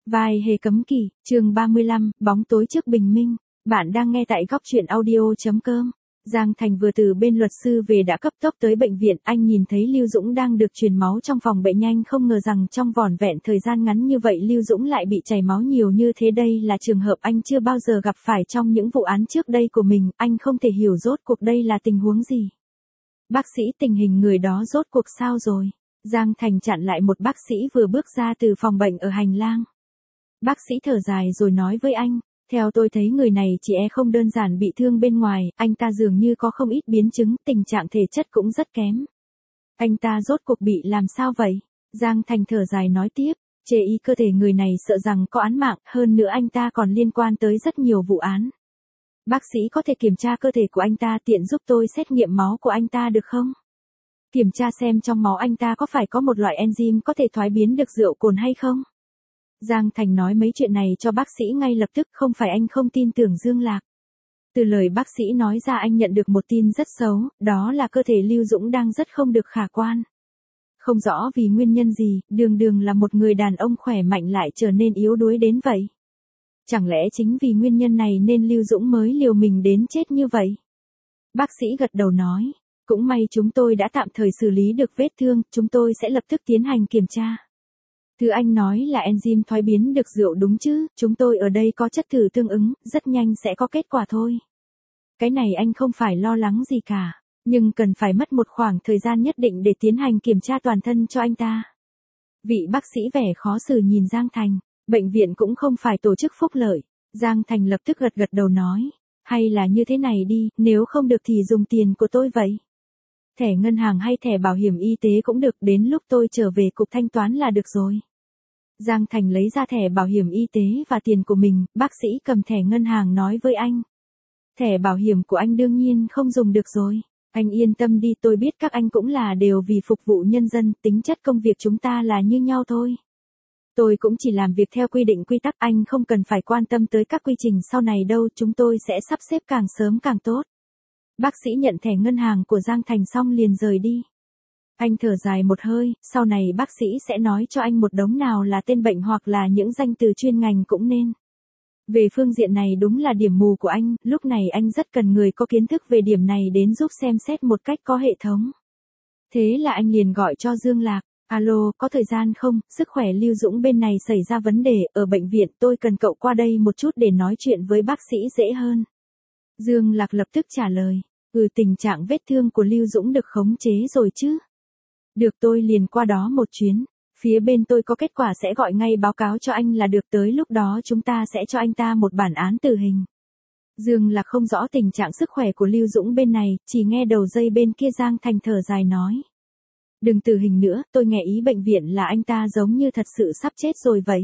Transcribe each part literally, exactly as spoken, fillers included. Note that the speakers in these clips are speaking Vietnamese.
Vai hề cấm kỵ, chương ba mươi lăm, bóng tối trước bình minh. Bạn đang nghe tại góc truyện audio chấm com. Giang Thành vừa từ bên luật sư về đã cấp tốc tới bệnh viện, anh nhìn thấy Lưu Dũng đang được truyền máu trong phòng bệnh nhanh, không ngờ rằng trong vỏn vẹn thời gian ngắn như vậy Lưu Dũng lại bị chảy máu nhiều như thế, đây là trường hợp anh chưa bao giờ gặp phải trong những vụ án trước đây của mình, anh không thể hiểu rốt cuộc đây là tình huống gì. Bác sĩ, tình hình người đó rốt cuộc sao rồi? Giang Thành chặn lại một bác sĩ vừa bước ra từ phòng bệnh ở hành lang. Bác sĩ thở dài rồi nói với anh, theo tôi thấy người này chỉ e không đơn giản bị thương bên ngoài, anh ta dường như có không ít biến chứng, tình trạng thể chất cũng rất kém. Anh ta rốt cuộc bị làm sao vậy? Giang Thành thở dài nói tiếp, chê y cơ thể người này sợ rằng có án mạng, hơn nữa anh ta còn liên quan tới rất nhiều vụ án. Bác sĩ có thể kiểm tra cơ thể của anh ta, tiện giúp tôi xét nghiệm máu của anh ta được không? Kiểm tra xem trong máu anh ta có phải có một loại enzyme có thể thoái biến được rượu cồn hay không? Giang Thành nói mấy chuyện này cho bác sĩ ngay lập tức, không phải anh không tin tưởng Dương Lạc. Từ lời bác sĩ nói ra anh nhận được một tin rất xấu, đó là cơ thể Lưu Dũng đang rất không được khả quan. Không rõ vì nguyên nhân gì, đường đường là một người đàn ông khỏe mạnh lại trở nên yếu đuối đến vậy. Chẳng lẽ chính vì nguyên nhân này nên Lưu Dũng mới liều mình đến chết như vậy? Bác sĩ gật đầu nói, cũng may chúng tôi đã tạm thời xử lý được vết thương, chúng tôi sẽ lập tức tiến hành kiểm tra. Thứ anh nói là enzyme thoái biến được rượu đúng chứ, chúng tôi ở đây có chất thử tương ứng, rất nhanh sẽ có kết quả thôi. Cái này anh không phải lo lắng gì cả, nhưng cần phải mất một khoảng thời gian nhất định để tiến hành kiểm tra toàn thân cho anh ta. Vị bác sĩ vẻ khó xử nhìn Giang Thành, bệnh viện cũng không phải tổ chức phúc lợi. Giang Thành lập tức gật gật đầu nói, hay là như thế này đi, nếu không được thì dùng tiền của tôi vậy. Thẻ ngân hàng hay thẻ bảo hiểm y tế cũng được, đến lúc tôi trở về cục thanh toán là được rồi. Giang Thành lấy ra thẻ bảo hiểm y tế và tiền của mình, bác sĩ cầm thẻ ngân hàng nói với anh. Thẻ bảo hiểm của anh đương nhiên không dùng được rồi. Anh yên tâm đi, tôi biết các anh cũng là đều vì phục vụ nhân dân, tính chất công việc chúng ta là như nhau thôi. Tôi cũng chỉ làm việc theo quy định quy tắc, anh không cần phải quan tâm tới các quy trình sau này đâu, chúng tôi sẽ sắp xếp càng sớm càng tốt. Bác sĩ nhận thẻ ngân hàng của Giang Thành xong liền rời đi. Anh thở dài một hơi, sau này bác sĩ sẽ nói cho anh một đống nào là tên bệnh hoặc là những danh từ chuyên ngành cũng nên. Về phương diện này đúng là điểm mù của anh, lúc này anh rất cần người có kiến thức về điểm này đến giúp xem xét một cách có hệ thống. Thế là anh liền gọi cho Dương Lạc, alo, có thời gian không, sức khỏe Lưu Dũng bên này xảy ra vấn đề, ở bệnh viện, tôi cần cậu qua đây một chút để nói chuyện với bác sĩ dễ hơn. Dương Lạc lập tức trả lời, ừ, tình trạng vết thương của Lưu Dũng được khống chế rồi chứ? Được, tôi liền qua đó một chuyến, phía bên tôi có kết quả sẽ gọi ngay báo cáo cho anh là được, tới lúc đó chúng ta sẽ cho anh ta một bản án tử hình. Dương Lạc không rõ tình trạng sức khỏe của Lưu Dũng bên này, chỉ nghe đầu dây bên kia Giang Thành thở dài nói. Đừng tử hình nữa, tôi nghe ý bệnh viện là anh ta giống như thật sự sắp chết rồi vậy.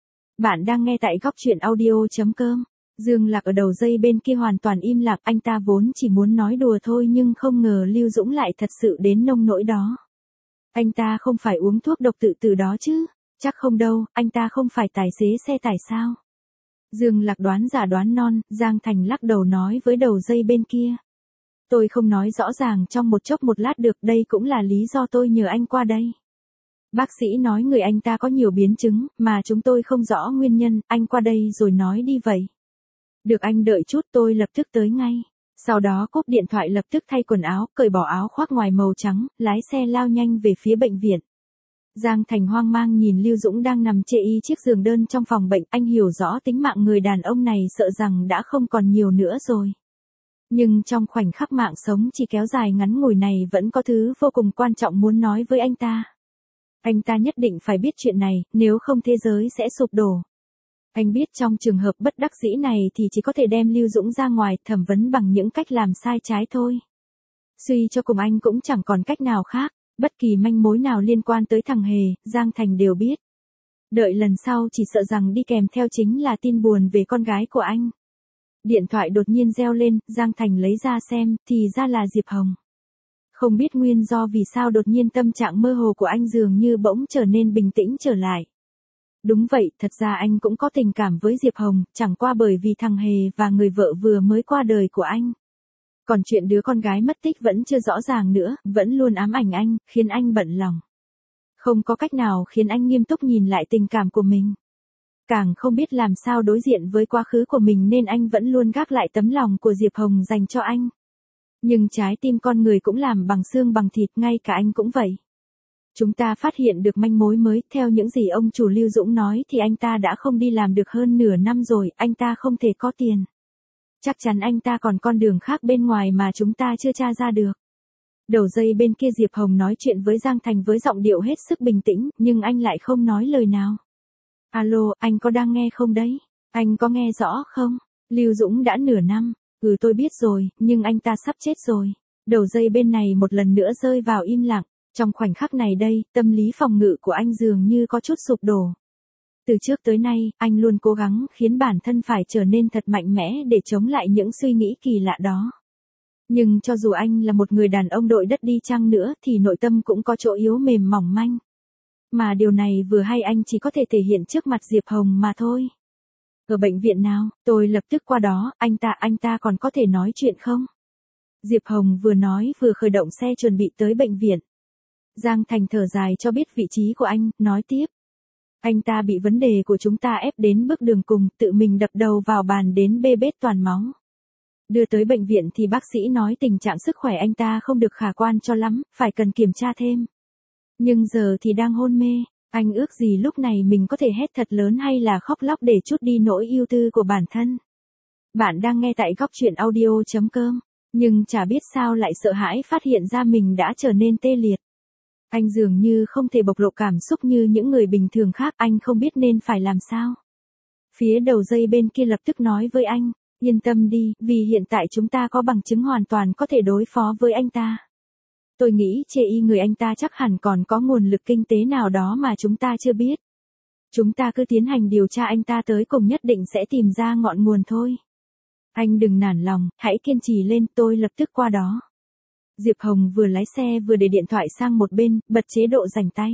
Bạn đang nghe tại góc truyện audio chấm com. Dương Lạc ở đầu dây bên kia hoàn toàn im lặng, anh ta vốn chỉ muốn nói đùa thôi nhưng không ngờ Lưu Dũng lại thật sự đến nông nỗi đó. Anh ta không phải uống thuốc độc tự tử đó chứ? Chắc không đâu, anh ta không phải tài xế xe tải sao? Dương Lạc đoán giả đoán non, Giang Thành lắc đầu nói với đầu dây bên kia. Tôi không nói rõ ràng trong một chốc một lát được, đây cũng là lý do tôi nhờ anh qua đây. Bác sĩ nói người anh ta có nhiều biến chứng, mà chúng tôi không rõ nguyên nhân, anh qua đây rồi nói đi vậy. Được, anh đợi chút, tôi lập tức tới ngay. Sau đó cúp điện thoại lập tức thay quần áo, cởi bỏ áo khoác ngoài màu trắng, lái xe lao nhanh về phía bệnh viện. Giang Thành hoang mang nhìn Lưu Dũng đang nằm chê y chiếc giường đơn trong phòng bệnh, anh hiểu rõ tính mạng người đàn ông này sợ rằng đã không còn nhiều nữa rồi. Nhưng trong khoảnh khắc mạng sống chỉ kéo dài ngắn ngủi này vẫn có thứ vô cùng quan trọng muốn nói với anh ta. Anh ta nhất định phải biết chuyện này, nếu không thế giới sẽ sụp đổ. Anh biết trong trường hợp bất đắc dĩ này thì chỉ có thể đem Lưu Dũng ra ngoài thẩm vấn bằng những cách làm sai trái thôi. Suy cho cùng anh cũng chẳng còn cách nào khác, bất kỳ manh mối nào liên quan tới thằng Hề, Giang Thành đều biết. Đợi lần sau chỉ sợ rằng đi kèm theo chính là tin buồn về con gái của anh. Điện thoại đột nhiên reo lên, Giang Thành lấy ra xem, thì ra là Diệp Hồng. Không biết nguyên do vì sao đột nhiên tâm trạng mơ hồ của anh dường như bỗng trở nên bình tĩnh trở lại. Đúng vậy, thật ra anh cũng có tình cảm với Diệp Hồng, chẳng qua bởi vì thằng Hề và người vợ vừa mới qua đời của anh. Còn chuyện đứa con gái mất tích vẫn chưa rõ ràng nữa, vẫn luôn ám ảnh anh, khiến anh bận lòng. Không có cách nào khiến anh nghiêm túc nhìn lại tình cảm của mình. càng không biết làm sao đối diện với quá khứ của mình nên anh vẫn luôn gác lại tấm lòng của Diệp Hồng dành cho anh. Nhưng trái tim con người cũng làm bằng xương bằng thịt, ngay cả anh cũng vậy. Chúng ta phát hiện được manh mối mới, theo những gì ông chủ Lưu Dũng nói thì anh ta đã không đi làm được hơn nửa năm rồi, anh ta không thể có tiền. Chắc chắn anh ta còn con đường khác bên ngoài mà chúng ta chưa tra ra được. Đầu dây bên kia Diệp Hồng nói chuyện với Giang Thành với giọng điệu hết sức bình tĩnh, nhưng anh lại không nói lời nào. Alo, anh có đang nghe không đấy? Anh có nghe rõ không? Lưu Dũng đã nửa năm. Ừ tôi biết rồi, nhưng anh ta sắp chết rồi. Đầu dây bên này một lần nữa rơi vào im lặng. Trong khoảnh khắc này đây, tâm lý phòng ngự của anh dường như có chút sụp đổ. Từ trước tới nay, anh luôn cố gắng khiến bản thân phải trở nên thật mạnh mẽ để chống lại những suy nghĩ kỳ lạ đó. Nhưng cho dù anh là một người đàn ông đội đất đi chăng nữa thì nội tâm cũng có chỗ yếu mềm mỏng manh. Mà điều này vừa hay anh chỉ có thể thể hiện trước mặt Diệp Hồng mà thôi. Ở bệnh viện nào, tôi lập tức qua đó, anh ta anh ta còn có thể nói chuyện không? Diệp Hồng vừa nói vừa khởi động xe chuẩn bị tới bệnh viện. Giang Thành thở dài cho biết vị trí của anh, nói tiếp. Anh ta bị vấn đề của chúng ta ép đến bước đường cùng, tự mình đập đầu vào bàn đến bê bết toàn máu. Đưa tới bệnh viện thì bác sĩ nói tình trạng sức khỏe anh ta không được khả quan cho lắm, phải cần kiểm tra thêm. Nhưng giờ thì đang hôn mê, anh ước gì lúc này mình có thể hét thật lớn hay là khóc lóc để trút đi nỗi ưu tư của bản thân. Bạn đang nghe tại góc truyện audio chấm com, nhưng chả biết sao lại sợ hãi phát hiện ra mình đã trở nên tê liệt. Anh dường như không thể bộc lộ cảm xúc như những người bình thường khác, anh không biết nên phải làm sao. Phía đầu dây bên kia lập tức nói với anh, yên tâm đi, vì hiện tại chúng ta có bằng chứng hoàn toàn có thể đối phó với anh ta. Tôi nghĩ chê y người anh ta chắc hẳn còn có nguồn lực kinh tế nào đó mà chúng ta chưa biết. Chúng ta cứ tiến hành điều tra anh ta tới cùng nhất định sẽ tìm ra ngọn nguồn thôi. Anh đừng nản lòng, hãy kiên trì lên, tôi lập tức qua đó. Diệp Hồng vừa lái xe vừa để điện thoại sang một bên, bật chế độ rảnh tay.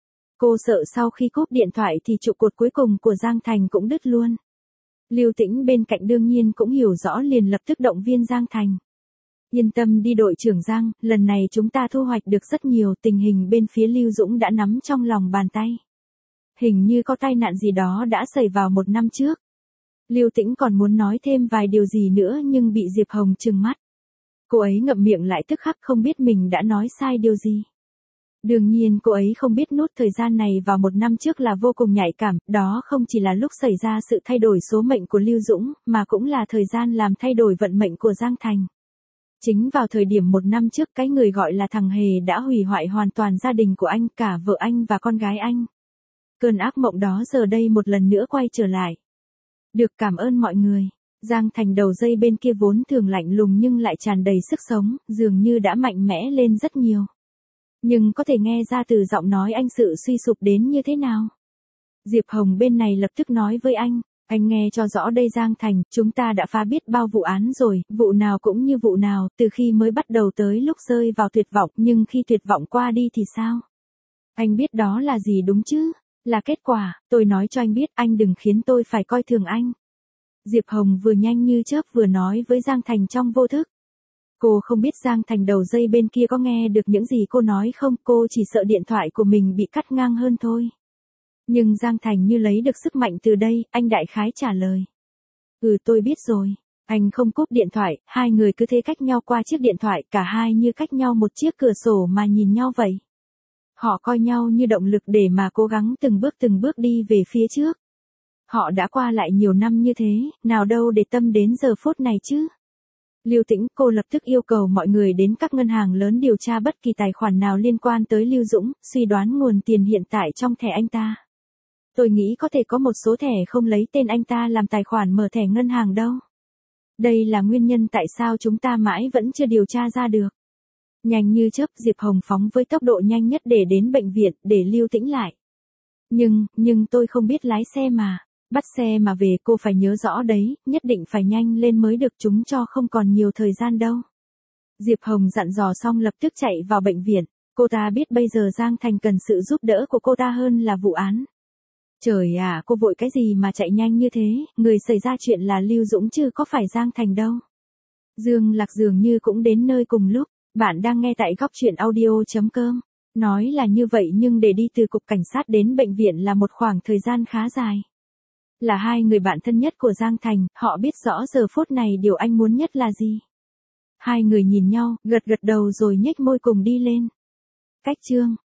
Cô sợ sau khi cúp điện thoại thì trụ cột cuối cùng của Giang Thành cũng đứt luôn. Lưu Tĩnh bên cạnh đương nhiên cũng hiểu rõ liền lập tức động viên Giang Thành. Yên tâm đi đội trưởng Giang, lần này chúng ta thu hoạch được rất nhiều, tình hình bên phía Lưu Dũng đã nắm trong lòng bàn tay. Hình như có tai nạn gì đó đã xảy vào một năm trước. Lưu Tĩnh còn muốn nói thêm vài điều gì nữa nhưng bị Diệp Hồng trừng mắt. Cô ấy ngậm miệng lại tức khắc không biết mình đã nói sai điều gì. Đương nhiên cô ấy không biết nút thời gian này vào một năm trước là vô cùng nhạy cảm, đó không chỉ là lúc xảy ra sự thay đổi số mệnh của Lưu Dũng, mà cũng là thời gian làm thay đổi vận mệnh của Giang Thành. Chính vào thời điểm một năm trước cái người gọi là thằng Hề đã hủy hoại hoàn toàn gia đình của anh, cả vợ anh và con gái anh. Cơn ác mộng đó giờ đây một lần nữa quay trở lại. Được, cảm ơn mọi người. Giang Thành đầu dây bên kia vốn thường lạnh lùng nhưng lại tràn đầy sức sống, dường như đã mạnh mẽ lên rất nhiều. Nhưng có thể nghe ra từ giọng nói anh sự suy sụp đến như thế nào. Diệp Hồng bên này lập tức nói với anh, anh nghe cho rõ đây Giang Thành, chúng ta đã phá biết bao vụ án rồi, vụ nào cũng như vụ nào, từ khi mới bắt đầu tới lúc rơi vào tuyệt vọng, nhưng khi tuyệt vọng qua đi thì sao? Anh biết đó là gì đúng chứ? Là kết quả, tôi nói cho anh biết, anh đừng khiến tôi phải coi thường anh. Diệp Hồng vừa nhanh như chớp vừa nói với Giang Thành trong vô thức. Cô không biết Giang Thành đầu dây bên kia có nghe được những gì cô nói không, cô chỉ sợ điện thoại của mình bị cắt ngang hơn thôi. Nhưng Giang Thành như lấy được sức mạnh từ đây, anh đại khái trả lời. Ừ tôi biết rồi. Anh không cúp điện thoại, hai người cứ thế cách nhau qua chiếc điện thoại, cả hai như cách nhau một chiếc cửa sổ mà nhìn nhau vậy. Họ coi nhau như động lực để mà cố gắng từng bước từng bước đi về phía trước. Họ đã qua lại nhiều năm như thế, nào đâu để tâm đến giờ phút này chứ. Lưu Tĩnh, cô lập tức yêu cầu mọi người đến các ngân hàng lớn điều tra bất kỳ tài khoản nào liên quan tới Lưu Dũng, suy đoán nguồn tiền hiện tại trong thẻ anh ta. Tôi nghĩ có thể có một số thẻ không lấy tên anh ta làm tài khoản mở thẻ ngân hàng đâu. Đây là nguyên nhân tại sao chúng ta mãi vẫn chưa điều tra ra được. Nhanh như chớp Diệp Hồng phóng với tốc độ nhanh nhất để đến bệnh viện, để Lưu Tĩnh lại. Nhưng, nhưng tôi không biết lái xe mà. Bắt xe mà về cô phải nhớ rõ đấy, nhất định phải nhanh lên mới được, chúng cho không còn nhiều thời gian đâu. Diệp Hồng dặn dò xong lập tức chạy vào bệnh viện, cô ta biết bây giờ Giang Thành cần sự giúp đỡ của cô ta hơn là vụ án. Trời à, cô vội cái gì mà chạy nhanh như thế, người xảy ra chuyện là Lưu Dũng chứ có phải Giang Thành đâu. Dương Lạc dường như cũng đến nơi cùng lúc, bạn đang nghe tại góc truyện audio chấm com. Nói là như vậy nhưng để đi từ cục cảnh sát đến bệnh viện là một khoảng thời gian khá dài. Là hai người bạn thân nhất của Giang Thành, họ biết rõ giờ phút này điều anh muốn nhất là gì. Hai người nhìn nhau, gật gật đầu rồi nhếch môi cùng đi lên. Cách chương